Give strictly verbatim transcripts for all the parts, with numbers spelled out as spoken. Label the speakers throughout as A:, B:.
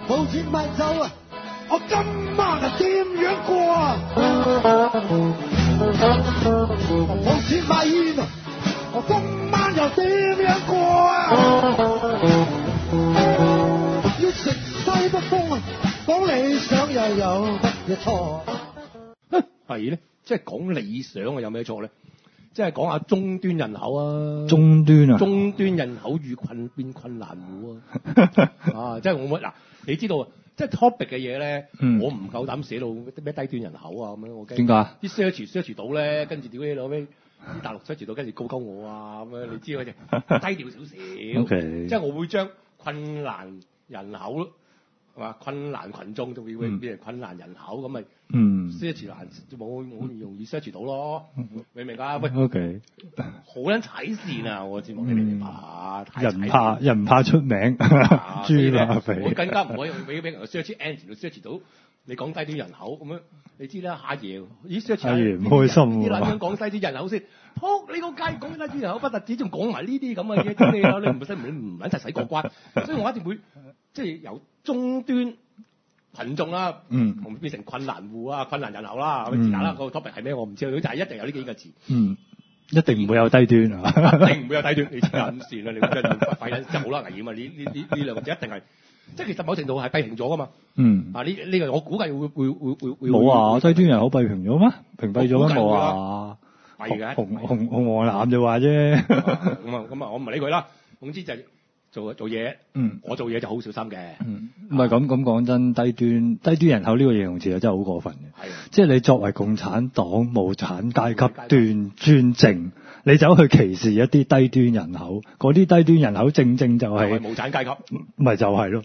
A: 冇錢買酒啊！我今晚係點樣過啊？冇錢買煙啊！我今晚又點樣過啊？要食西北風啊！講理想又有乜嘢錯？
B: 係咧，即係講理想啊，有咩錯咧？即係講下終端人口啊，
C: 終端啊，
B: 終端人口與困變困難戶啊，啊，即係我冇嗱，你知道啊，即係 topic 嘅嘢咧，
C: 嗯
B: 我唔夠膽寫到咩低端人口啊咁樣，我驚
C: 點解？
B: 啲 search search 到咧，跟住屌你老味，啲大陸 search 到，跟住告鳩我啊咁樣，你知嗰隻低調少少
C: OK
B: 即係我會將困難人口係嘛，困難群眾就會變成困難人口咁咪。
C: 嗯
B: search 難冇冇容易 search 到咯，明唔明啊？喂
C: ，OK，
B: 好撚踩線啊！我節目你明唔明啊？太踩線
C: 人怕人怕出名，
B: 啊
C: 豬乸
B: 我
C: 肥，
B: 更加唔可以俾俾人 search engine 到 search 到你講低端人口咁樣，你知啦，阿爺咦 search
C: 阿爺唔開心喎
B: 啲撚樣講低端人口先，撲你個街講低端人口不特止，仲講埋呢啲咁嘅嘢，屌你啊！你唔使唔唔撚齊使過關，所以我一定會即係由終端群眾啦，
C: 嗯
B: 同變成困難戶啊、困難人口啦，咁是但啦。個 topic 係咩我唔知道，就係一定有呢幾個字。
C: 嗯，一定唔會有低端啊，
B: 一定唔會有低端，你黐緊線啦！你真係廢緊，真係好啦危險啊！呢呢呢呢兩個字一定係，即係其實某程度係批評咗噶嘛。
C: 嗯，
B: 啊呢呢個我估計會會會會會
C: 冇啊，低端人口閉屏咗咩？屏蔽咗咩冇
B: 我
C: 啊？
B: 係嘅，
C: 紅紅紅黃藍就話啫，
B: 咁啊咁啊，我唔理佢啦。總之就係做做嘢，
C: 嗯，
B: 我做嘢就好小心嘅。
C: 嗯，唔係咁咁講真，低端低端人口呢個形容詞啊真係好過分嘅。
B: 係，
C: 即係你作為共產黨無產階級斷專政，你走去歧視一啲低端人口，嗰啲低端人口正正就係、
B: 係無產階級，
C: 咪就係咯。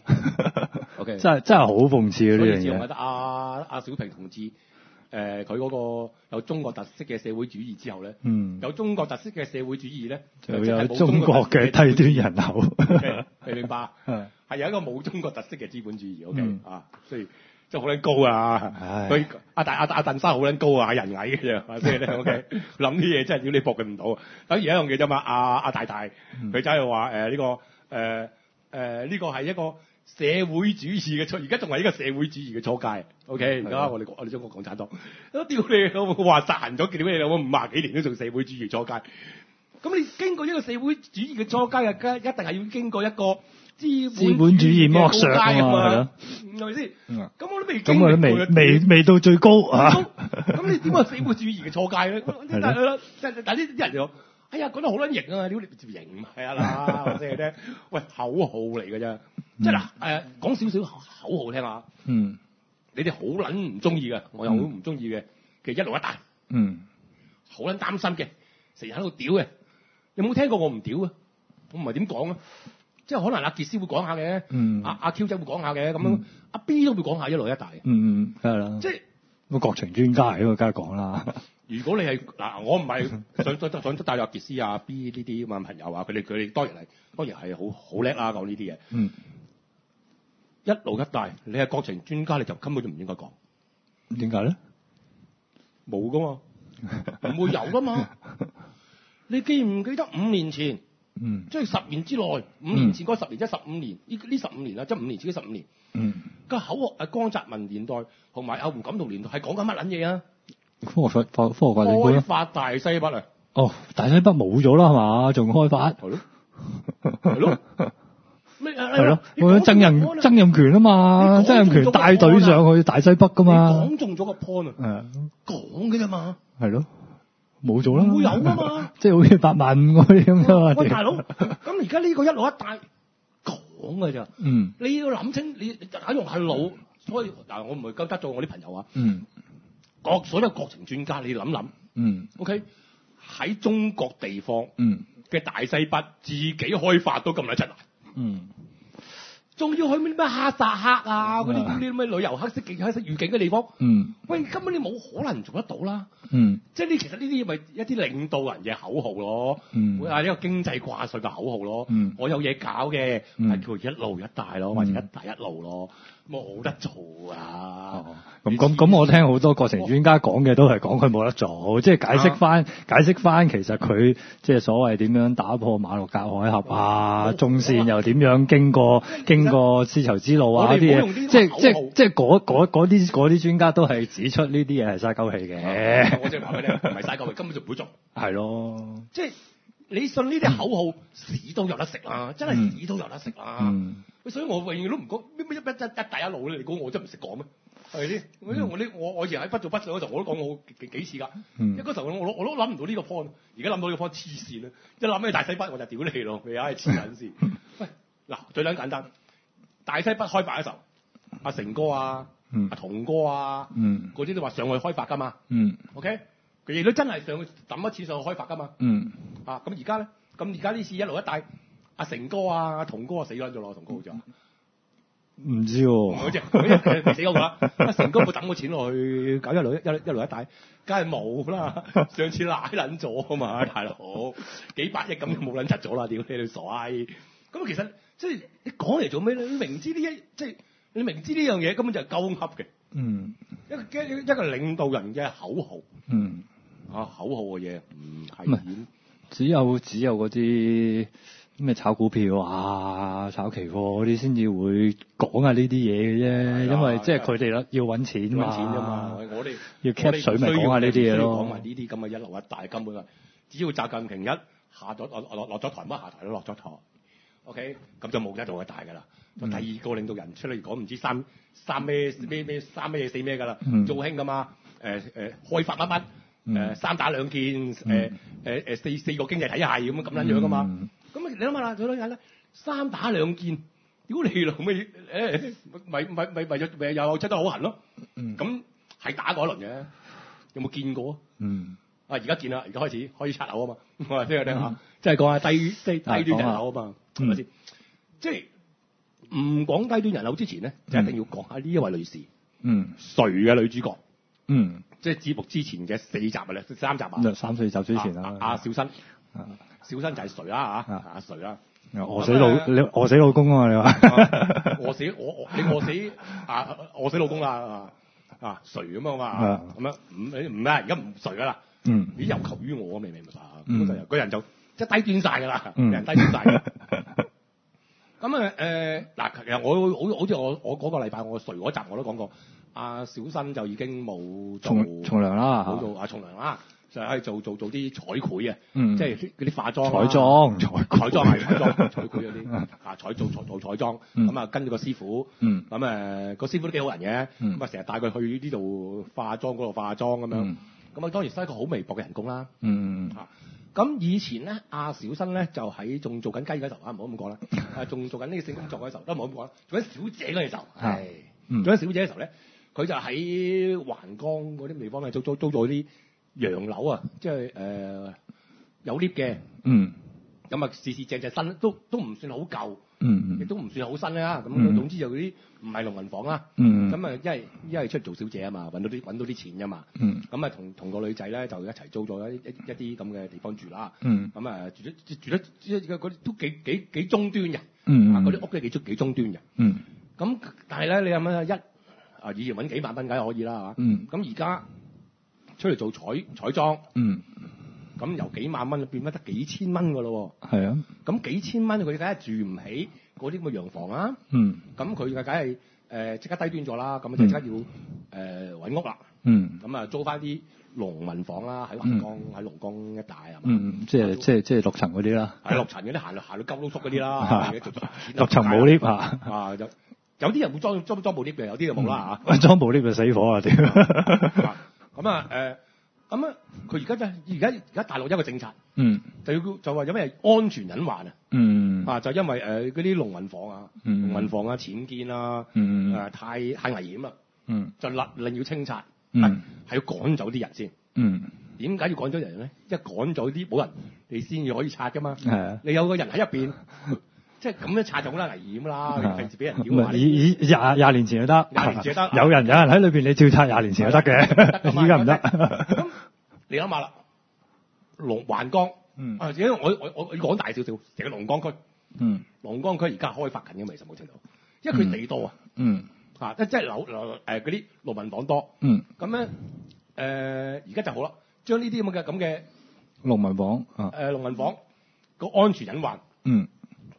B: OK
C: 真係真係好諷刺嘅呢樣嘢。
B: 所以自從覺得阿阿小平同志。誒佢嗰個有中國特色嘅社會主義之後咧，
C: 嗯，
B: 有中國特色嘅社會主義咧，
C: 就有中國嘅低端人口，
B: 你明白？
C: 係
B: 係有一個冇中國特色嘅資本主義，OK、
C: 嗯、
B: 啊，所以即係好撚高啊！佢阿大阿阿鄧生好撚高啊，人矮嘅啫，即係咧 OK 諗啲嘢真係屌你駁佢唔到啊！等於一樣嘢啫嘛，阿阿大大佢就喺度話誒呢個誒誒呢個係一個社會主義嘅初，而家仲係一個社會主義嘅初階。OK，而家我哋我哋中國共產黨，都屌你老母話賺咗，屌你老母五廿幾年都做社會主義初階。咁你經過一個社會主義嘅初階啊，一定係要經過一個資
C: 資本主義剝削啊嘛，
B: 係咪先？咁我都未
C: 咁我都未未未到最高啊！
B: 咁你點解社會主義嘅初階咧？但係但係呢啲人就哎呀講得好撚型啊！屌你型唔係啊啦，或者係咧，喂口號嚟㗎啫。即係嗱，誒講少少口號聽下。
C: 嗯，
B: 你哋好撚唔中意嘅，我又好唔中意嘅嘅一路一帶。
C: 嗯，
B: 好撚擔心嘅，成日喺度屌嘅。有冇聽過我唔屌啊？我唔係點講啊？即係可能阿傑斯會講下嘅，
C: 嗯，
B: 阿阿 Q 仔會講下嘅，咁樣阿 B 都會講下一路一帶。
C: 嗯嗯，梗係啦。
B: 即係
C: 個國情專家嚟，咁梗係講啦。
B: 如果你係嗱，我唔係想想想帶入阿傑斯啊 B 呢啲咁嘅朋友啊，佢哋佢哋當然係當然係好好叻啦，講呢啲嘢。
C: 嗯。
B: 一路一帶，你係國情專家，你就根本就唔應該講。
C: 點解咧？
B: 冇噶嘛，唔會有噶嘛。你記唔記得五年前？
C: 嗯，
B: 即係十年之內，五年前嗰十年、嗯、即係十五年，呢呢十五年啦，即係五年前嗰十五年。
C: 嗯。個
B: 口號係江澤民年代同埋阿胡錦濤年代係講緊乜撚嘢啊？
C: 科學發科學發展觀
B: 開發大西北啊！
C: 哦，大西北冇咗啦係嘛？仲開發？
B: 係咯，係咯。咩啊？
C: 係咯，我曾蔭曾蔭權啊嘛，曾蔭權帶隊上去大西北噶嘛。
B: 講中咗個 point 啊！講嘅啫嘛。
C: 係咯。冇咗啦，
B: 唔會有㗎嘛，
C: 即係好似八萬五嗰啲咁啫嘛。
B: 喂，大佬，咁而家呢個一路一帶講㗎咋？
C: 嗯，你
B: 要諗清，你喺用下腦。所以嗱，我唔係夠得罪我啲朋友啊。
C: 嗯，
B: 各所有國情專家，你諗諗。
C: 嗯
B: ，OK，喺中國地方，
C: 嗯
B: 嘅大西北自己開發都咁撚出嚟。
C: 嗯。
B: 仲要去咩咩哈薩克啊嗰啲啲咩旅遊黑色景黑色預警嘅地方，
C: 嗯，
B: 喂根本你冇可能做得到啦，
C: 嗯，
B: 即係呢其實呢啲咪一啲領導人嘅口號咯，
C: 嗯，
B: 會係一個經濟掛帥嘅口號咯，
C: 嗯，
B: 我有嘢搞嘅係、嗯、叫一路一帶咯，或者一帶一路咯，冇得做啊！
C: 咁咁咁，我聽好多國情專家講嘅都係講佢冇得做，即係解釋翻、啊、解釋翻其實佢即係所謂點樣打破馬六甲海峽啊，中線又點樣經過經過絲綢之路啊啲嘢，即係即係即係嗰嗰嗰啲嗰啲專家都係指出呢啲嘢係嘥鳩氣嘅。
B: 我即係話俾你聽，唔係嘥鳩氣，根本就唔會做。
C: 係咯，
B: 即係你信呢啲口號，屎都有得食啦，真係屎都有得食啦。
C: 嗯，
B: 所以我永遠都唔講咩咩一一一帶一路咧，你估我真係唔識講咩？係咪先？因為我呢我我以前喺不做不上嗰時候，我都講過幾幾次㗎。因為嗰時候我我我都諗唔到呢個 point，而家諗到呢個 point 黐線啦！一諗起大西北我就屌你咯，你唉黐撚線。喂，嗱最撚簡單，大西北開發嘅時候，阿成哥啊，阿同哥啊，嗰啲都話上去開發㗎嘛。嗯 OK，佢亦都真係上去抌一次上去開發㗎嘛。嗯。啊，咁而家咧，咁而家呢次一路一帶，阿成哥啊，阿同哥啊死撚咗咯，同哥好似話。
C: 唔知喎、啊，
B: 嗰隻未死嗰個啦。阿成哥冇抌個錢落去搞一路一一路一帶，梗係冇啦。上次賴撚咗啊嘛，大佬幾百億咁冇撚窒咗啦，屌你你傻閪！咁其實即係你講嚟做咩咧？你明知呢一即係你明知呢樣嘢根本就係鳩噏嘅。嗯，一個一一個領導人嘅口號。嗯，啊口號嘅嘢唔係演，
C: 只有只有嗰啲。咩炒股票啊、炒期貨嗰啲先至會講下呢啲嘢嘅啫，因為即係佢哋啦要揾錢嘛，
B: 揾錢啫嘛。我哋
C: 要 cap 水咪講下呢啲嘢咯。
B: 講埋呢啲咁嘅一路一帶根本啊，只要習近平一下咗落落落咗台，乜下台都落咗台。OK，咁就冇得做一大㗎啦。就、嗯、第二個領導人出嚟講唔知三三咩咩咩三咩四咩㗎啦，做興㗎嘛。誒誒開發乜乜誒三打兩件誒誒誒四四個經濟體系咁咁撚樣㗎嘛。嗯咁你諗下啦，最多人咧三打兩件，屌你老味誒，咪咪咪咪咪又出得好痕咯。咁係、嗯、打過一輪嘅，有冇見過？嗯，啊而家見啦，而家開始開始拆樓啊嘛。我話聽下聽下，即係講下低低低端人口啊嘛，係咪先？即係唔講低端人口之前咧，就一定要講下呢一位女士。嗯，誰嘅女主角？嗯，即係節目之前嘅四集啊咧，三集啊。
C: 三四集之前啦。
B: 阿小新。小新就係誰啦嚇？阿誰啦？
C: 餓死老你餓死老公啊嘛？你話
B: 餓死我我你餓死啊餓死老公啦啊誰咁啊嘛？咁樣唔你唔咩？而家唔誰噶啦？嗯，你有求於我，明唔明白？咁就個人就即係低端晒㗎啦，人低端晒。咁啊誒嗱，其實我好好似我我嗰個禮拜我誰嗰集我都講過，阿小新就已經冇做
C: 從從良啦，
B: 冇做啊從良啦。就係做做做啲彩繪啊，嗯、即係嗰啲化妝、啊、
C: 彩妝、彩
B: 彩妝係彩妝、彩繪嗰啲啊，彩做做做彩妝，咁啊、嗯、跟住個師傅，咁誒個師傅都幾好人嘅，咁啊成日帶佢去呢度化妝嗰度化妝咁樣，咁啊、嗯、當然收一個好微薄嘅人工啦，嚇、嗯。咁、啊、以前咧，阿小新咧就喺仲做緊雞嗰時候啊，唔好咁講啦，啊仲做緊呢個性工作嗰時候都唔好咁講啦，做緊小姐嗰陣時候，係、嗯、做緊小姐嘅時候咧，佢就喺橫江嗰啲地方咧租租租咗啲洋樓啊，即係誒、呃、有 lift 嘅，嗯，咁啊，事事正正新，都都唔算好舊，嗯，亦都唔算好新啦。咁、嗯、總之就嗰啲唔係農民房啦，嗯，咁啊，一係一係出嚟做小姐啊嘛，揾到啲揾到啲錢㗎嘛，嗯，咁啊，同同個女仔咧就一齊租咗一一一啲咁嘅地方住啦，嗯，咁啊住得住得即係嗰啲都幾幾幾中端嘅，嗯，嗰啲屋都幾中幾中端嘅，嗯，咁但係咧你諗下一啊以前揾幾萬蚊梗係可以啦嚇，嗯，咁而家出嚟做彩彩妝，嗯，咁由幾萬蚊變翻得幾千蚊㗎咯喎，係啊，咁幾千蚊佢梗係住唔起嗰啲咁嘅洋房啊，嗯，咁佢嘅梗係誒即刻低端咗啦，咁就即刻要誒揾、呃、屋啦，嗯，咁啊租翻啲農民房啦，喺橫江喺龍江一帶係嘛，嗯，
C: 即係即係即係六層嗰啲啦，
B: 係六層嗰啲行到行到鳩碌叔嗰啲啦，
C: 六層冇 lift 啊，
B: 啊有有啲人會裝裝裝部 lift 嘅，有啲就冇啦
C: 嚇，裝部 lift 就死火啊屌！
B: 咁啊誒，咁啊佢而家就而家而家大陸一個政策，嗯，就要就話有咩安全隱患啊，嗯，啊就因為誒嗰啲農民房啊，農民房啊僭建啊，嗯誒太太危險啦，嗯，就勒令要清拆，嗯，係要趕走啲人先，嗯，點解要趕走人咧？一趕走啲冇人，你先至可以拆噶嘛，係啊，你有個人喺入邊。即係咁樣拆就好啦，危險啦，平時俾人屌話。
C: 以以廿廿年前就得，
B: 廿年前就得。
C: 有人有人喺裏邊，你照拆廿年前就得嘅，依家唔得。
B: 咁你諗下啦，龍橫江，嗯，啊，因為我我我要講大少少，成個龍江區，嗯，龍江區而家開發緊嘅，其實冇程度，因為佢地多啊，嗯，啊，即係樓樓誒嗰啲農民房多，嗯，咁咧誒而家就好啦，將呢啲咁嘅咁嘅
C: 農民房，
B: 誒農民房個安全隱患，嗯。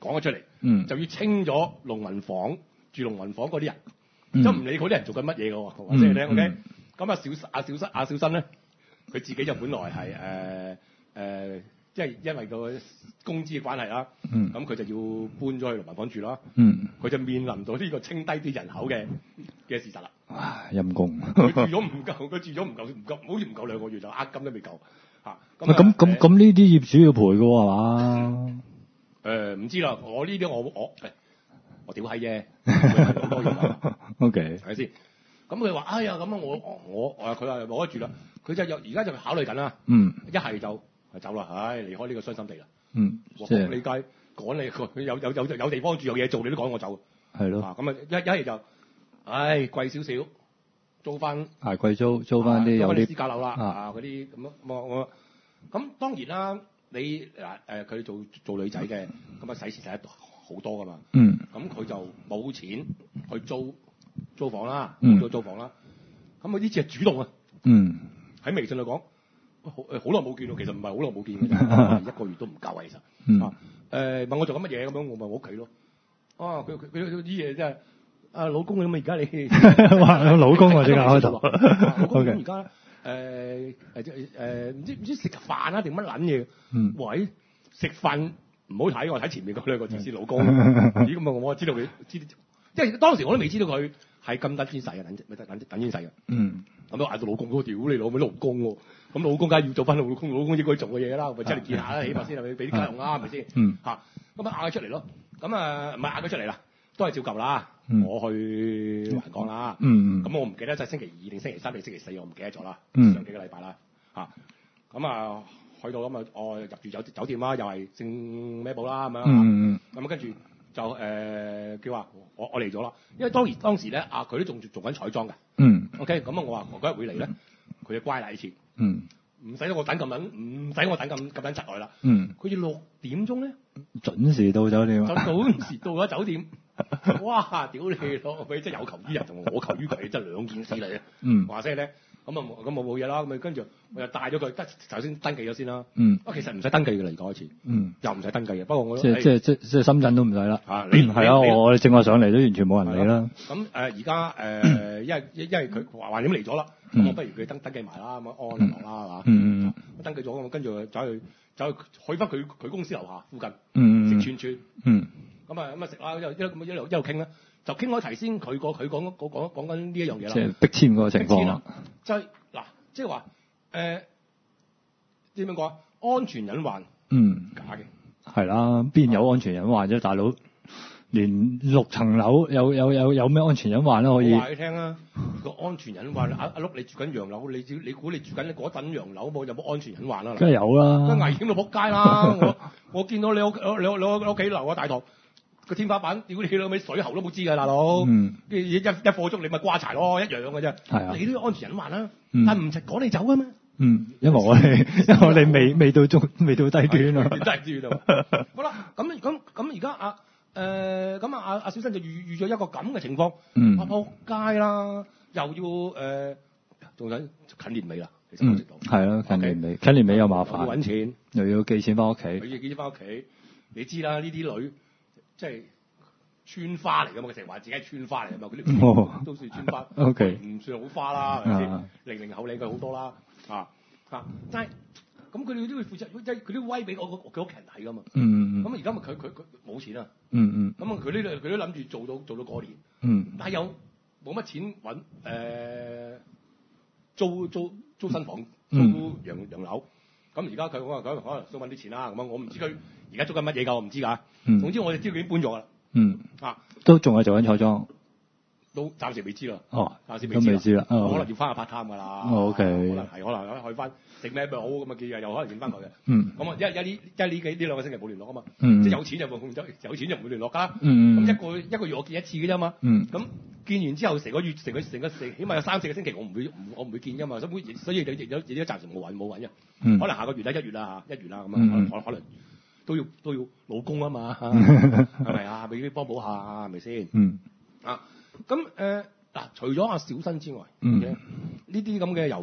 B: 講咗出嚟，
C: 嗯
B: 就要清咗農民房住農民房嗰啲人，
C: 嗯
B: 即係唔理嗰啲人做緊乜嘢嘅喎，話俾你聽
C: 嗯
B: OK。咁啊小阿小新阿小新咧，佢自己就本來係誒誒，即係因為個工資嘅關係啦，
C: 嗯
B: 咁佢就要搬咗去農民房住啦。
C: 嗯，
B: 佢就面臨到呢個清低啲人口嘅嘅事實啦。
C: 唉陰公。
B: 佢住咗唔夠，佢住咗唔夠唔夠，好似唔夠兩個月就呃金都未夠嚇。
C: 咁咁咁咁呢啲業主要賠嘅喎係嘛？
B: 誒唔知啦，我呢啲我我誒我屌閪啫，好多嘢
C: O K。
B: 係咪先？咁佢話：哎呀，咁啊，我我我佢話冇得住啦。佢就有而家就考慮緊啦。
C: 嗯。
B: 一係就走啦，唉，離開呢個傷心地啦。
C: 嗯。
B: 哇
C: 即係
B: 你街趕你，佢有有有有地方住有嘢做，你都趕我走。
C: 係咯。
B: 啊，咁啊一一係就，唉，貴少少，租翻。
C: 捱貴租，租翻啲有啲
B: 私家樓啦，
C: 啊
B: 啊嗰啲咁咯，我我咁當然啦，你嗱誒佢做做女仔嘅，咁啊使錢使得好多噶嘛。
C: 嗯。
B: 咁佢就冇錢去租租房啦，
C: 嗯
B: 冇租租房啦。咁佢呢次係主動啊，
C: 嗯。
B: 喺微信度講，好誒好耐冇見喎，其實唔係好耐冇見嘅啫，一個月都唔夠啊，其實。
C: 嗯。
B: 啊誒問我做緊乜嘢咁樣，我咪我屋企咯。啊佢佢佢啲嘢真係。啊老公咁啊！而家你
C: 哇老公啊！即刻開頭。
B: 老公
C: O K。
B: 而家誒誒誒唔知唔知食飯啊定乜撚嘢？
C: 嗯。
B: 喂，食飯唔好睇，我睇前面嗰兩個字先。老公，咦咁啊！我知道佢知，因為當時我都未知道佢係咁等錢使嘅，等等等等錢使嘅。
C: 嗯。
B: 咁都嗌到老公，我屌你老味老公喎！咁老公梗係要做翻老公，老公應該做嘅嘢啦，咪出嚟見下啦，起碼先係咪俾啲家用啊？係咪先？
C: 嗯。
B: 嚇咁啊嗌佢出嚟咯，咁啊唔係嗌佢出嚟啦，都係照舊啦。
C: 嗯、
B: 我去環港啦，
C: 嗯嗯，
B: 咁我唔記得即係星期二定星期三定星期四，我唔記得咗啦。
C: 嗯、
B: 上幾個禮拜啦，嚇咁啊去到咁啊，我入住酒酒店啦，又係姓咩寶啦咁樣，
C: 嗯嗯
B: 咁跟住就誒、呃、叫話我我嚟咗啦，因為當然當時咧啊佢都仲做緊彩妝嘅，
C: 嗯
B: OK 咁啊我話我嗰日會嚟咧，佢就乖啦呢次，
C: 嗯，
B: 唔使我等咁撚，唔使我等咁咁撚窒耐啦，
C: 嗯，
B: 佢要六點鐘咧
C: 準時到酒店，
B: 就準時到咗酒店。哇！屌你咯，佢真係有求於人同我求於佢，真係兩件事嚟啊！
C: 嗯，
B: 話聲咧，咁啊咁我冇嘢啦，咁啊跟住我就帶咗佢，得首先登記咗先啦。
C: 嗯，
B: 啊其實唔使登記嘅嚟講一次，
C: 嗯，
B: 又唔使登記嘅。不過我
C: 即係即係即係即係深圳都唔使啦。
B: 啊，你
C: 係啊，我哋正話上嚟都完全冇人理啦。
B: 咁誒而家誒，因為因為佢話話點嚟咗啦，咁我不如佢登登記埋啦，咁啊安樂啦係嘛？
C: 嗯嗯，
B: 我登記咗咁，跟住走去走去去翻佢佢公司樓下附近，
C: 嗯
B: 食串串，
C: 嗯。
B: 咁啊咁啊食啦，一路一路一路一路傾啦，就傾開題先，佢個佢講講講講緊呢一樣嘢啦。
C: 即係逼遷嗰個情況
B: 啦。就係嗱，即係話誒點樣講啊？安全隱患，
C: 嗯，
B: 假嘅。
C: 係啦，邊有安全隱患啫，大佬？連六層樓有有有有咩安全隱患咧？可以？
B: 我話你聽啊，個安全隱患，阿阿碌你住緊洋樓，你你估你住緊嗰等洋樓冇有冇安全隱患啊？
C: 梗係有啦。
B: 都危險到仆街啦！我我見到你屋你屋你屋企樓個大堂個天花板，屌你老味水喉都冇知㗎，大佬。
C: 嗯。
B: 一一一貨足你咪瓜柴咯，一樣嘅啫。
C: 係啊。
B: 你都有安全隱患啦，
C: 嗯、
B: 但係唔係趕你走㗎嘛。
C: 嗯，因為我哋因為我哋未未到中未到低端啊。
B: 低端啊！好啦，咁咁咁而家啊誒咁啊阿阿小新就遇遇咗一個咁嘅情況，
C: 嗯，
B: 啊仆街啦，又要誒仲想近年尾啦，其實我知道。
C: 係咯，近年尾，近年尾又麻煩。
B: 要揾錢，
C: 又要寄錢翻屋企。
B: 佢要寄錢翻屋企，你知啦，呢啲女即係村花嚟㗎嘛，佢成日話自己係村花嚟㗎嘛，佢啲都算村花。
C: O K，
B: 唔算好花啦，係咪先？零零後靚佢好多啦，啊啊！但係咁佢哋都會負責，即係佢啲威俾我佢屋企人睇㗎嘛。
C: 嗯
B: 咁而家咪佢佢佢冇錢啊。
C: 嗯嗯。
B: 咁啊，佢呢度佢都諗住做到做到過年。
C: 嗯。
B: 但係又冇乜錢揾誒租租租新房租洋洋樓。咁而家佢可能可能可能想揾啲錢啦。咁啊，我唔知佢而家租緊乜嘢㗎，我唔知㗎。
C: 嗯。
B: 總之我哋知佢已經搬咗啦。
C: 嗯。
B: 啊。
C: 都仲係做緊彩妝。
B: 都暫時未知啦。
C: 哦，
B: 暫時
C: 未知。都未知啦。
B: 可能要翻下 part time 㗎啦。
C: O K。
B: 可能係，可能去翻食咩咪好咁啊？幾日又可能見翻佢嘅。
C: 嗯。
B: 咁啊，一一呢一呢幾呢兩個星期冇聯絡啊嘛。
C: 嗯。
B: 即係有錢就冇，有錢就唔會聯絡㗎啦。
C: 嗯。
B: 咁一個一個月我見一次嘅啫嘛。
C: 嗯。
B: 咁見完之後，成個月成個成個成起碼有三四個星期，我唔會我唔會見㗎嘛。所以所以亦亦都亦都暫時冇揾冇揾嘅。
C: 嗯。
B: 可能下個月啦，一月啦嚇，一月啦咁啊，可能可能可能都要都要老公啊嘛，係咪啊？咪要幫補下係咪先？
C: 嗯。
B: 啊，咁誒。嗱，除咗阿小新之外，
C: 嗯，
B: 呢啲咁嘅由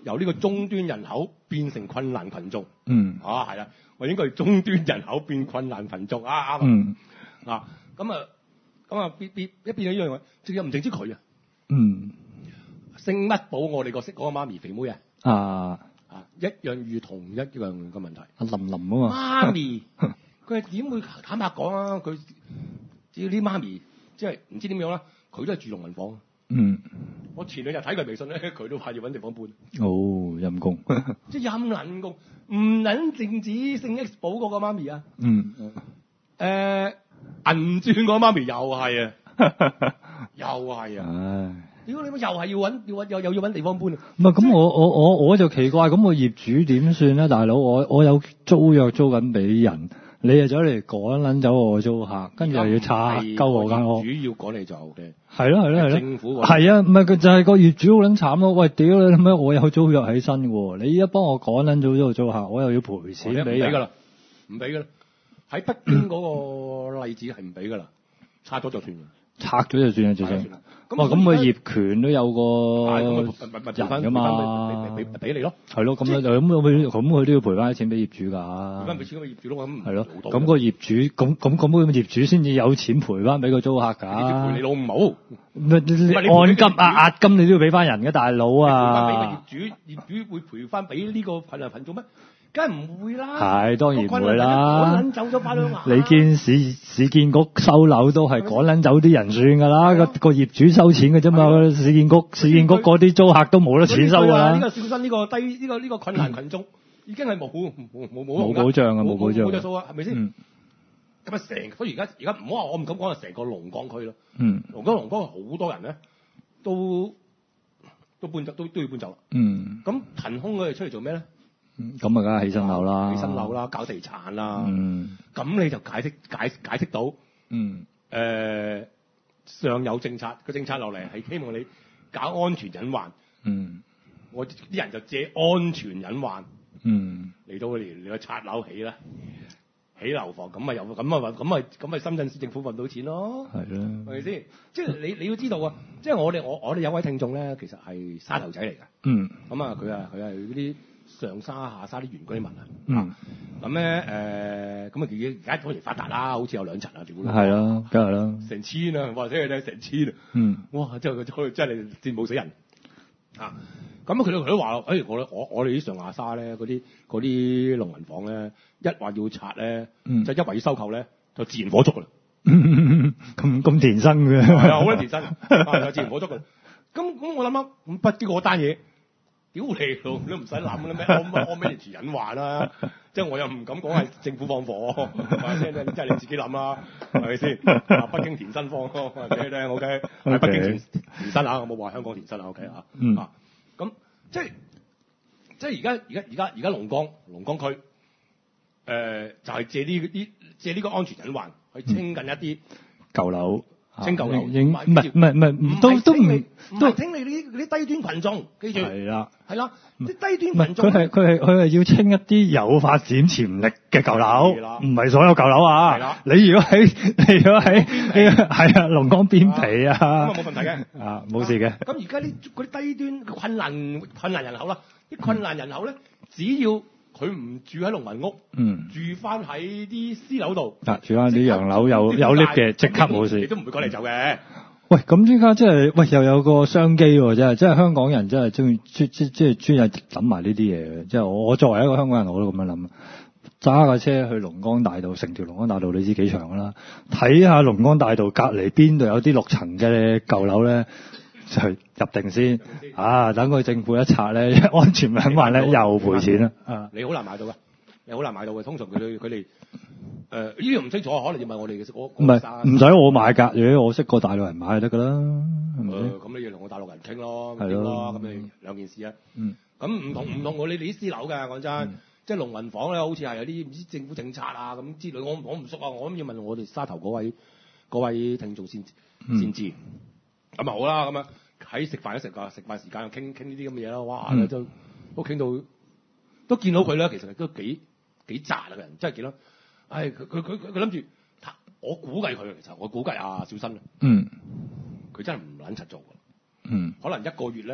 B: 由呢個中端人口變成困難群眾。
C: 嗯。
B: 啊，係啦，我應該係中端人口變困難群眾啊，啱啊。
C: 嗯。
B: 啊，咁啊，咁啊，變變一變咗呢樣嘢，仲有唔淨止佢啊。
C: 嗯。
B: 姓乜寶我哋個識嗰個媽咪肥妹啊。
C: 啊。
B: 啊，一樣遇同一樣嘅問題。
C: 阿林林啊嘛。
B: 媽咪，佢係點會坦白講啊？佢只要啲媽咪，即係唔知點樣啦，佢都係住農民房。
C: 嗯。
B: 我前兩日睇佢微信咧，佢都怕要揾地方搬。
C: 哦，陰公。
B: 即係陰撚公，唔撚淨止姓 X 寶嗰個媽咪啊。
C: 嗯。
B: 誒、呃，銀鑽嗰個媽咪又係啊，又係啊。唉。屌你乜又係要揾要揾又又要揾地方搬啊？
C: 唔係咁，我我我我就奇怪，咁個業主點算咧？大佬，我我有租約租緊俾人，你又走嚟趕撚走我租客，跟住又要拆鳩我間屋。主要趕你走嘅。係咯係咯係咯。政府係啊，唔係佢就係個業主好撚慘咯。喂，屌你咩？我有租約喺身喎，你而家幫我趕撚咗個租客，我又要賠錢俾人。唔俾㗎啦，唔俾㗎啦。喺北京嗰個例子係唔俾㗎啦，拆咗就算。拆咗就算啦，最正。哇！咁佢業權都有個人㗎嘛，俾俾你咯。係咯，咁咧就咁佢咁佢都要賠翻啲錢俾業主㗎。賠翻俾錢俾業主咯，咁係咯。咁個業主咁咁咁嗰個業主先至有錢賠翻俾個租客㗎。賠你老母！按金啊押金你都要俾翻人嘅大佬啊！賠翻俾個業主，業主會賠翻俾呢個困難群眾咩？梗係唔會啦，係當然唔會啦。趕撚走咗八兩牙。你見市市建局收樓都係趕撚走啲人算㗎啦，個個業主收錢㗎啫嘛。市建局市建局嗰啲租客都冇得錢收㗎啦。呢個小新呢個低呢個呢個困難群眾已經係冇冇冇冇保障啊，冇保障。冇著數啊，係咪先？咁啊成，所以而家而家唔好話我唔敢講係成個龍崗區咯。嗯。龍崗龍崗好多人咧，都都搬走都都要搬走啦。嗯。咁騰空佢哋出嚟做咩咧？咁啊，梗係起新樓啦，起新樓啦，搞地產啦。嗯，咁你就解釋解解釋到，嗯，誒、呃、上有政策，個政策落嚟係希望你搞安全隱患。嗯，我啲人就借安全隱患，嗯，嚟到嚟你去拆樓起啦，起樓房咁咪又咁啊咁咪咁咪深圳市政府揾到錢咯。係啦，係咪先？即係你你要知道啊，即係我哋我我哋有位聽眾咧，其實係沙頭仔嚟㗎。嗯，咁啊佢啊佢係嗰啲。上沙下沙啲原居民啊，嗯，咁咧誒，咁啊而而家當然發達啦，好似有兩層啊，屌！係咯，梗係啦，成千啊，或者係咧成千啊，嗯，哇！真係佢真係羨慕死人啊！咁佢哋佢都話咯，誒我我我哋啲上下沙咧嗰啲嗰啲農民房咧，一話要拆咧，嗯，就一話要收購咧，就自然火燭㗎啦，咁咁田生嘅，係啊，好撚田生，啊，自然火燭㗎。咁咁我諗下，咁不經過嗰單嘢。屌你老，你都唔使諗啦咩？我我咩住隱患啦？即係我又唔敢講係政府放火，係咪先？即係你自己諗啦，係咪先？北京田新放咯，係咪咧 ？OK，係北京田田新啊，我冇話香港田新啊 ，OK 啊？嗯。啊，咁即係即係而家而家而家而家龍崗龍崗區，誒、呃、就係、是、借呢啲借呢個安全隱患去清緊一啲舊樓。清舊樓，唔係唔係唔係唔都都唔唔係清你啲啲低端群眾，記住係啦，係啦，啲低端群眾。佢係佢係佢係要清一啲有發展潛力嘅舊樓，唔係所有舊樓啊。係啦，你如果喺你如果喺係啊龍崗邊皮啊，咁啊冇問題嘅，啊冇事嘅。咁而家啲嗰啲低端困難困難人口啦，啲困難人口咧，只要佢唔住喺農民屋，嗯，住翻喺啲私樓度，啊，住翻啲洋樓有有 lift 嘅，即刻冇事，你都唔會趕你走嘅。喂，咁依家即係喂又有個商機喎，真係，即係香港人真係中意即即即係專係諗埋呢啲嘢嘅。即係我我作為一個香港人，我都咁樣諗。揸架車去龍崗大道，成條龍崗大道你知幾長㗎啦？睇下龍崗大道隔離邊度有啲六層嘅舊樓咧，就入定先啊！等佢政府一拆咧，安全隱患咧又賠錢啦。啊，你好難買到㗎，你好難買到嘅。通常佢哋佢哋誒呢樣唔清楚，可能要問我哋嘅。我唔係唔使我買㗎，如果我識個大陸人買就得㗎啦。係咪？咁你要同我大陸人傾咯，係咯，咁你兩件事啊。嗯。咁唔同唔同我你哋啲私樓㗎，講真。即係農民房咧，好似係有啲唔知政府政策啊咁之類，我我唔熟啊，我諗要問我哋沙頭嗰位嗰位聽眾先先知。咁、嗯、啊好啦，咁啊喺食飯一食啊，食飯時間又傾傾呢啲咁嘅嘢啦，哇！嗯、都都傾到都見到佢咧，其實都幾幾渣啊個人，真係見到。唉，佢佢佢佢諗住，我估計佢其實我估計啊小新啊，嗯，佢真係唔撚柒做㗎。嗯，可能一個月咧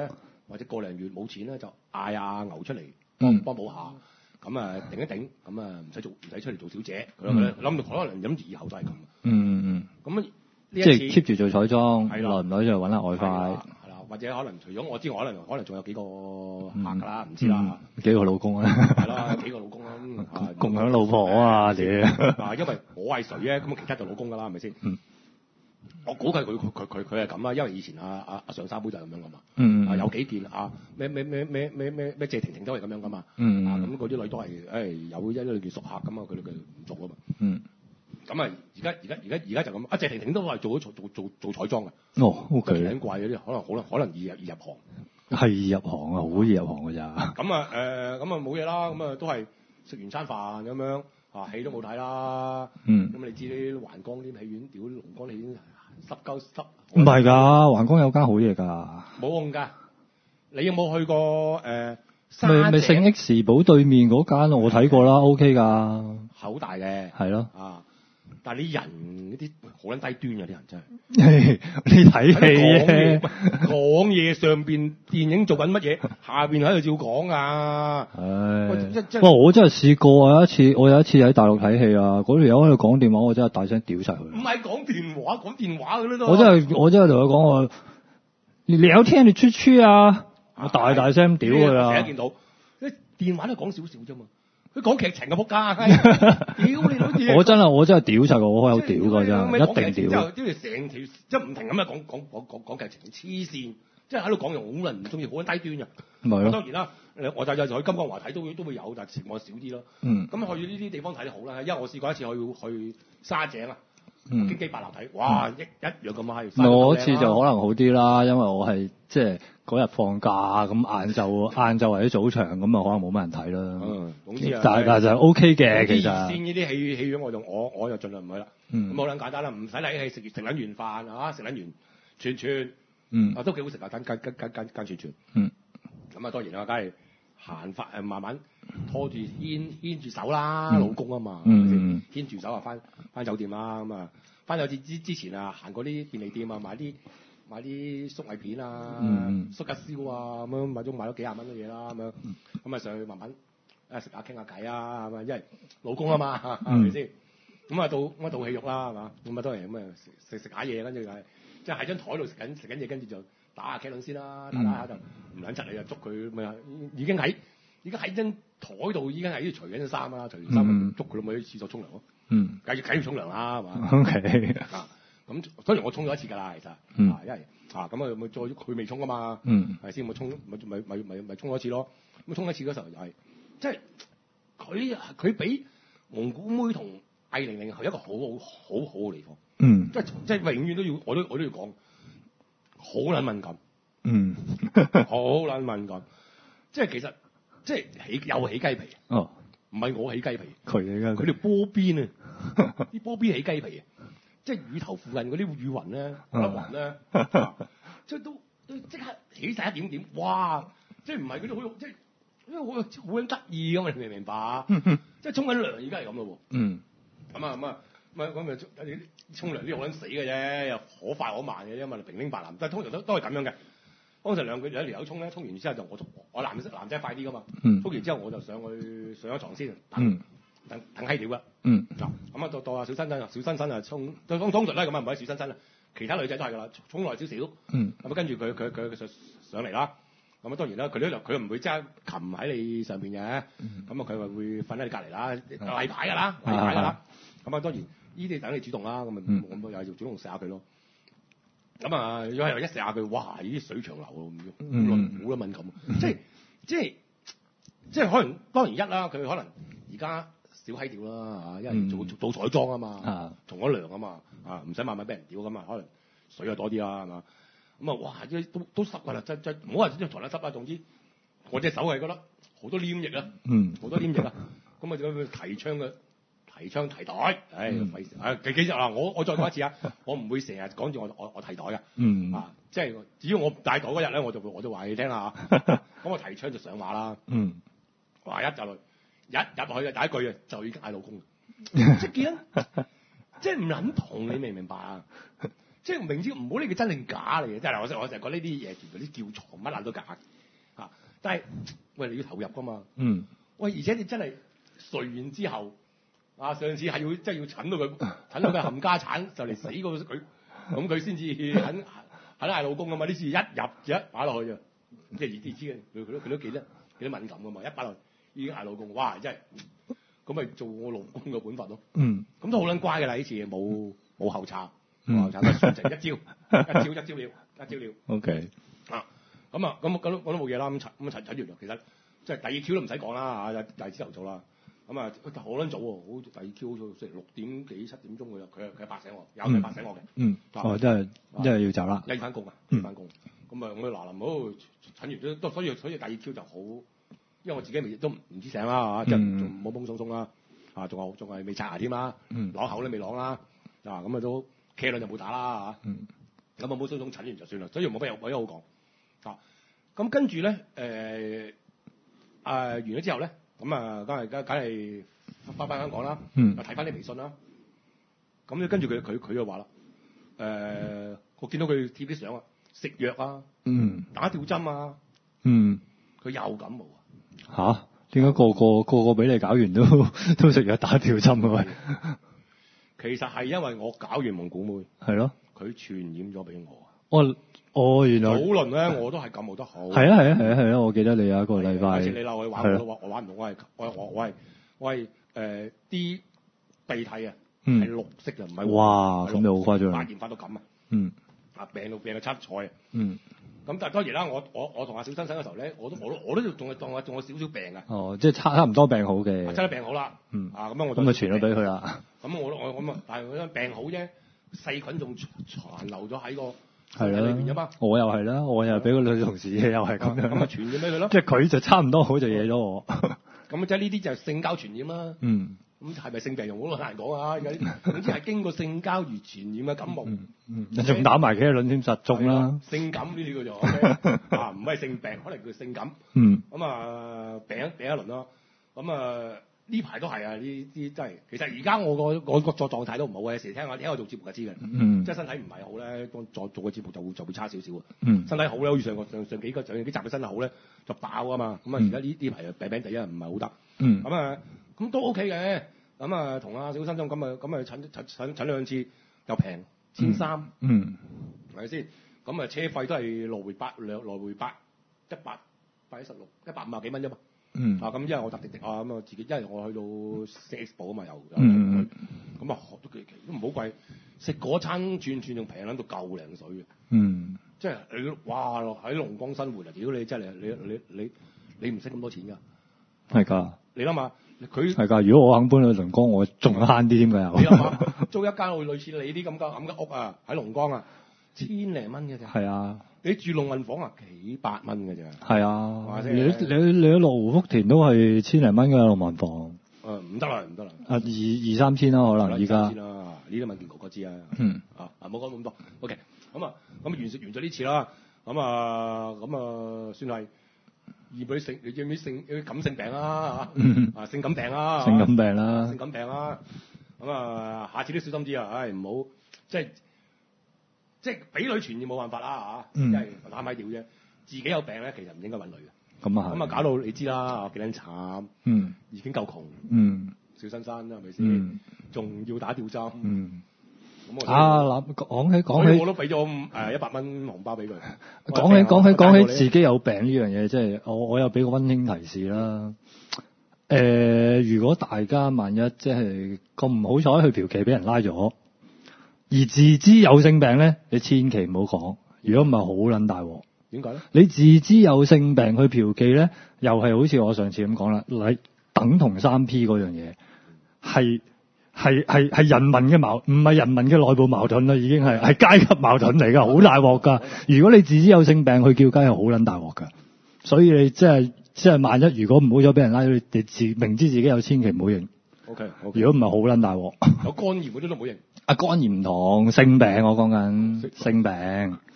B: 或者個零月冇錢咧，就嗌阿牛出嚟
C: 嗯
B: 幫幫補下，咁啊頂一頂，咁啊唔使做唔使出嚟做小姐，佢
C: 嗯
B: 諗到可能諗住以後都係咁。
C: 嗯嗯
B: 咁呢
C: 即
B: 一次
C: 係 keep 住做彩妝，
B: 係啦
C: 耐唔耐就揾下外
B: 係
C: 快
B: 啦，係啦，或者可能除咗我之外，可能可能仲有幾個客㗎啦，唔知啦。
C: 嗯幾個老公啊？
B: 係啦，幾個老公啦，咁啊
C: 共享老婆啊，屌！
B: 啊，因為我係誰啫，咁其他就老公㗎啦，係咪先？
C: 嗯。
B: 我估計佢佢佢佢佢係咁啦，因為以前阿阿阿上三妹就係咁樣㗎嘛。
C: 嗯
B: 啊，有幾件啊，咩咩咩咩咩咩咩謝婷婷都係咁樣㗎嘛。
C: 嗯
B: 啊，咁嗰啲女都係誒有一兩件熟客咁啊，佢哋佢唔做㗎嘛。
C: 嗯。
B: 咁啊，而家而家而家而家就咁，阿謝婷婷都係做咗做做做做彩妝嘅。
C: 哦，OK。
B: 挺貴嗰啲，可能可能可能易入易入行。
C: 係易入行啊，好易入行㗎咋。
B: 咁啊誒，咁啊冇嘢啦，咁啊都係食完餐飯咁樣啊，戲都冇睇啦。
C: 嗯。
B: 咁你知啲環江啲戲院，屌龍江戲院濕鳩濕。
C: 唔係㗎，環江有間好嘢㗎。
B: 冇用㗎。你有冇去過誒？
C: 咪咪聖 X 堡對面嗰間我睇過啦 ，OK 㗎。
B: 好大嘅。
C: 係咯。
B: 啊！但係啲人嗰啲好撚低端嘅啲人真係。
C: 你睇戲啫。
B: 講嘢上邊電影做緊乜嘢，下邊喺度照講啊！
C: 唉，不過我真係試過啊！有一次我有一次喺大陸睇戲啊，嗰條友喺度講電話，我真係大聲屌晒佢。
B: 唔係講電話，講電話嘅都。
C: 我真係我真係同佢講我，你聊天你出去啊！我大大聲屌佢啦。
B: 成日見到，啲電話都講少少啫嘛。佢講劇情嘅仆街，屌你老嘢！
C: 我真係我真係屌晒佢，我開口屌㗎真係，一定屌。
B: 之後成條即係唔停咁樣講講講講講劇情，黐線，即係喺度講又好多人唔中意，好低端嘅。
C: 咪咯。
B: 當然啦，我就有時去金光華睇都會都會有，但係情況少啲咯。
C: 嗯。
B: 咁去呢啲地方睇得好啦，因為我試過一次去去沙井啊。
C: 嗯，
B: 經濟百流睇，哇！一一樣咁閪。
C: 唔係我嗰次就可能好啲啦，因為我係即係嗰日放假咁晏晝晏晝或者早場咁啊，可能冇乜人睇啦。
B: 嗯，總之啊，
C: 但係但係就 O K 嘅其實。
B: 熱線呢啲戲戲院我就我我就盡量唔去啦。
C: 嗯。
B: 咁好撚簡單啦，唔使睇戲，食食撚完飯啊，食撚完串串。
C: 嗯。
B: 啊，都幾好食啊，間間間間間間串串。
C: 嗯。
B: 咁啊，當然啦，梗係行法誒，慢慢拖住牽牽住手啦，
C: 嗯、
B: 老公啊嘛。
C: 嗯嗯。
B: 牽住手啊，翻翻酒店啦，咁啊。翻酒店之之前啊，行過啲便利店啊，買啲買啲粟米片啊、
C: 嗯、
B: 粟吉燒啊，咁樣買咗買咗幾廿蚊嘅嘢啦，咁樣咁啊上去慢慢誒食下傾下偈啊，係咪？因為老公啊嘛，係咪先？咁啊到咁啊到戲肉啦，係嘛？咁啊當然咁啊食食下嘢，跟住就係即係喺張台度食緊食緊嘢，跟住就打下茄輪先啦，打打下就唔撚柒你就捉佢咪已經喺已經喺張台度已經喺度除緊件衫啦，除完衫咪捉佢咯，咪喺廁所沖涼咯。
C: 嗯，
B: 繼續繼續沖涼啦，係嘛
C: ？OK
B: 啊，咁當然我沖咗一次㗎啦，其實，
C: 嗯、
B: 啊，因為啊咁啊咪再佢未沖啊嘛，
C: 嗯，
B: 係先咪沖咪咪咪咪咪沖咗一次咯，咁沖一次嗰時候又係，即係佢佢比蒙古妹同魏玲玲係一個好好好好嘅地方，
C: 嗯，
B: 即係即係永遠都要我都我都要講，好撚敏感，
C: 嗯，
B: 好撚敏感，即係其實即係起又起雞皮，
C: 哦。
B: 唔係我起雞皮，
C: 佢嚟㗎，
B: 佢條波邊啊，啲波邊起雞皮啊，即係乳頭附近嗰啲乳暈咧、粒暈咧，即係都都即刻起晒一點點，哇！即係唔係嗰啲好即係，因為好好撚得意㗎嘛，你明唔明白啊？即係沖緊涼而家係咁咯喎。嗯。咁啊咁啊，咁啊咁啊，你沖涼啲好撚死嘅啫，又可快可慢嘅啫嘛，平丁白藍，但係通常都都係咁樣嘅。當時兩個兩條友沖咧，沖完之後就我我男仔男仔快啲噶嘛，沖、嗯、完之後我就上去上咗床先，等、嗯、等等閪屌啦。嗯，嗱咁啊到到阿小新新啊，小新新啊沖，通通常都係咁啊，唔係小新新啊，其他女仔都係噶啦，沖耐少少。嗯，咁啊跟住佢佢佢上上嚟啦，咁啊當然啦，佢都佢唔會即刻擒喺你上邊嘅，咁啊佢咪會瞓喺你隔離啦，例牌㗎啦，例牌㗎啦。咁啊當然呢啲等你主動啦，咁啊我咪又要主動錫下佢咯。咁啊，如果係一錫下佢，哇！呢啲水長流咯，咁好啦敏感，即係即係即係可能當然一啦，佢可能而家少閪屌啦嚇，因為做做彩妝啊嘛，從咗涼啊嘛，啊唔使慢慢俾人屌咁嘛，可能水又多啲啦係嘛，咁啊哇！即都都濕㗎啦，真真唔好話張床單濕啦，總之我隻手係覺得好多黏液啊，好多黏液啊，咁啊就提倡嘅。提倡提袋，唉，費事，唉，幾幾日啊？我我再講一次啊！我唔會成日講住我我我提袋嘅，嗯，啊，即係只要我帶袋嗰日咧，我就我就話你聽啦嚇。咁我提倡就上馬啦，嗯，話一入去，一入去嘅第一句啊，就已經嗌老公，即係見，即係唔撚同你明唔明白啊？即係明知唔好理佢真定假嚟嘅，即係我我成日講呢啲嘢，全部啲叫床乜撚都假， 嚇。但係喂，你要投入㗎嘛。
C: 嗯。
B: 喂，而且你真係睡完之後，啊上次係要即係要診到佢，診到佢冚家產就嚟死過佢，咁佢先至肯肯嗌老公㗎嘛。呢次一入就一擺落去啊，即係你知嘅，佢佢都佢都幾得幾得敏感㗎嘛，一擺落去已經嗌老公，哇！真係咁咪做我老公嘅本分咯。
C: 嗯。
B: 咁都好撚乖㗎啦，呢次冇冇後插，冇後插都純情一招，一招一招了，一招了。
C: O K。
B: 啊，咁啊，咁咁都我都冇嘢啦。咁診咁診診完其實即係第二 Q 都唔使講啦嚇，第二朝頭早啦。咁啊，好撚早喎，好第二 Q 好似六點幾七點鐘嘅，佢佢拍醒我，有佢拍醒我嘅。
C: 嗯。哦，真係真係要走啦。
B: 一要翻工啊，
C: 嗯。
B: 翻工。咁啊，我嗱臨好診完都都，所以所以第二 Q 就好，因為我自己未都唔知醒啦嚇，即係仲懵懵鬆鬆啦，啊仲有仲係未刷牙添啦，啷口都未啷啦，啊咁啊都騎輪就冇打啦嚇。嗯。咁啊冇鬆鬆診完就算啦，所以冇乜有冇乜好講。啊，咁跟住咧誒啊完咗之後咧。咁啊，梗係梗梗係翻返香港啦，
C: 嗯，
B: 睇翻啲微信啦。咁咧跟住佢佢佢就話啦，誒、呃，我見到佢貼啲相啊，食藥啊，
C: 嗯，打
B: 吊針啊，
C: 嗯，
B: 佢又感冒啊。
C: 吓？點解個個個個俾你搞完都都食藥打吊針嘅喂？
B: 其實係因為我搞完蒙古妹，
C: 係咯，
B: 佢傳染咗俾我。
C: 哦哦，原來早
B: 輪咧我都係感冒得好。係
C: 啊係啊係啊係啊！我記得你有一個禮拜。
B: 你鬧我玩我都我玩唔到，我係我我我係我係誒啲鼻涕啊，係綠色嘅，唔係。哇！咁你好誇張。發炎發到咁啊！嗯。啊病到病到七彩啊！嗯。咁但係當然啦，我我我同阿小新生嘅時候咧，我都我都我都仲係當我仲有少少病啊。哦，即係差差唔多病好嘅。差唔多病好啦。嗯。啊咁樣我咁咪傳咗俾佢啦。咁我我咁啊，但係佢病好啫，細菌仲殘留咗喺個。係啦，我又係啦，我又俾個女同事又係咁樣，咁咪傳咗俾佢咯。即係佢就差唔多好就惹咗我。咁即係呢啲就係性交傳染啦。嗯。咁係咪性病用好難講啊？而家總之係經過性交而傳染嘅感冒。嗯。仲打埋幾多輪添，實中啦。性感呢啲叫做啊，唔係性病，可能叫性感。嗯。咁啊，病一病一輪咯。咁啊。呢排都係啊！呢啲真係，其實而家我個我個作狀態都唔好嘅，有時聽我聽我做節目就知嘅。嗯。即係身體唔係好咧，當做做個節目就會就會差少少啊。嗯。身體好咧，好似上個上上幾個上幾集嘅身體好咧，就爆啊嘛。咁啊，而家呢呢排啊病病地啊，唔係好得。嗯。咁啊，咁都 OK 嘅。咁啊，同阿小新生咁啊，咁啊診診診診兩次又平千三。嗯。係咪先？咁啊，車費都係來回八兩來回八一百八一十六一百五啊幾蚊啫嘛。嗯啊咁，因為我搭滴滴啊咁啊，自己因為我去到 四 部啊嘛，又嗯咁啊都幾都唔好貴，食嗰餐轉轉仲平撚到夠零水嘅。嗯，即係你哇喺龍崗生活啊！屌你真係你你你你唔使咁多錢㗎。係㗎。你諗下，佢係㗎。如果我肯搬去龍崗，我仲慳啲添㗎又。你諗下，租一間類似你啲咁嘅咁嘅屋啊，喺龍崗啊，千零蚊嘅咋。係啊。你住龍運房啊，幾百蚊嘅咋？係啊，你你你喺羅湖福田都係千零蚊嘅龍運房。誒唔得啦，唔得啦。啊二二三千啦，可能而家。二三千啦，呢啲問件哥哥知啊。嗯。啊啊，唔好講咁多。OK，咁啊，咁完完咗呢次啦。咁啊，咁啊，算係驗佢性，你知唔知性啲感性病啦嚇？啊，性感病啦。性感病啦。性感病啦。咁啊，下次都小心啲啊！唉，唔好即係。即係俾女傳染冇辦法啦嚇，因為打咪屌啫。自己有病咧，其實唔應該揾女嘅。咁啊，咁啊搞到你知啦，幾撚慘。嗯。已經夠窮。嗯。小新山啦，係咪先？仲要打吊針。嗯。咁啊諗講起講起，我都俾咗誒一百蚊紅包俾佢。講起講起講起自己有病呢樣嘢，即係我我有俾個溫馨提示啦。誒，如果大家萬一即係咁唔好彩去嫖妓俾人拉咗。而自知有性病咧，你千祈唔好講。如果唔係好撚大鑊。點解咧？你自知有性病去嫖妓咧，又係好似我上次咁講啦，你等同三 P 嗰樣嘢，係係係係人民嘅矛，唔係人民嘅內部矛盾啦，已經係係階級矛盾嚟㗎，好大鑊㗎。如果你自知有性病去叫雞，係好撚大鑊㗎。所以你即係即係萬一如果唔好咗俾人拉咗，你自明知自己有，千祈唔好認。O K，如果唔係好撚大鑊。有肝炎嗰啲都唔好認。啊，肝炎唔同性病，我講緊性病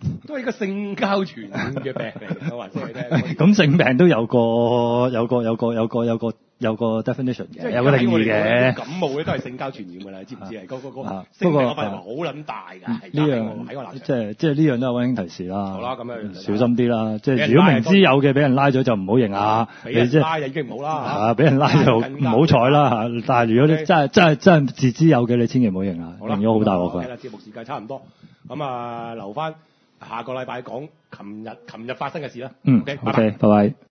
B: 都係一個性交傳染嘅病嚟，我話俾你聽。
C: 咁性病都有個有個有個有個有個有個 definition 嘅，有個定義嘅。
B: 感冒咧都係性交傳染㗎啦，知唔知啊？嗰個嗰個
C: 不過
B: 我發現好撚大㗎，呢
C: 樣
B: 喺我立
C: 即係即係呢樣都係溫馨提示啦。
B: 好啦，咁樣
C: 小心啲啦。即係如果明知有嘅俾人拉咗就唔好認啊！
B: 俾人拉就已經唔好啦
C: 啊！俾人拉就唔好彩啦嚇。但係如果你真係真係真係自知有嘅，你千祈唔好認啊！認咗好大鑊㗎。
B: 係啦，節目時間差唔多，咁啊留翻下個禮拜講琴日琴日發生嘅事啦。
C: 嗯，
B: OK，
C: 拜拜。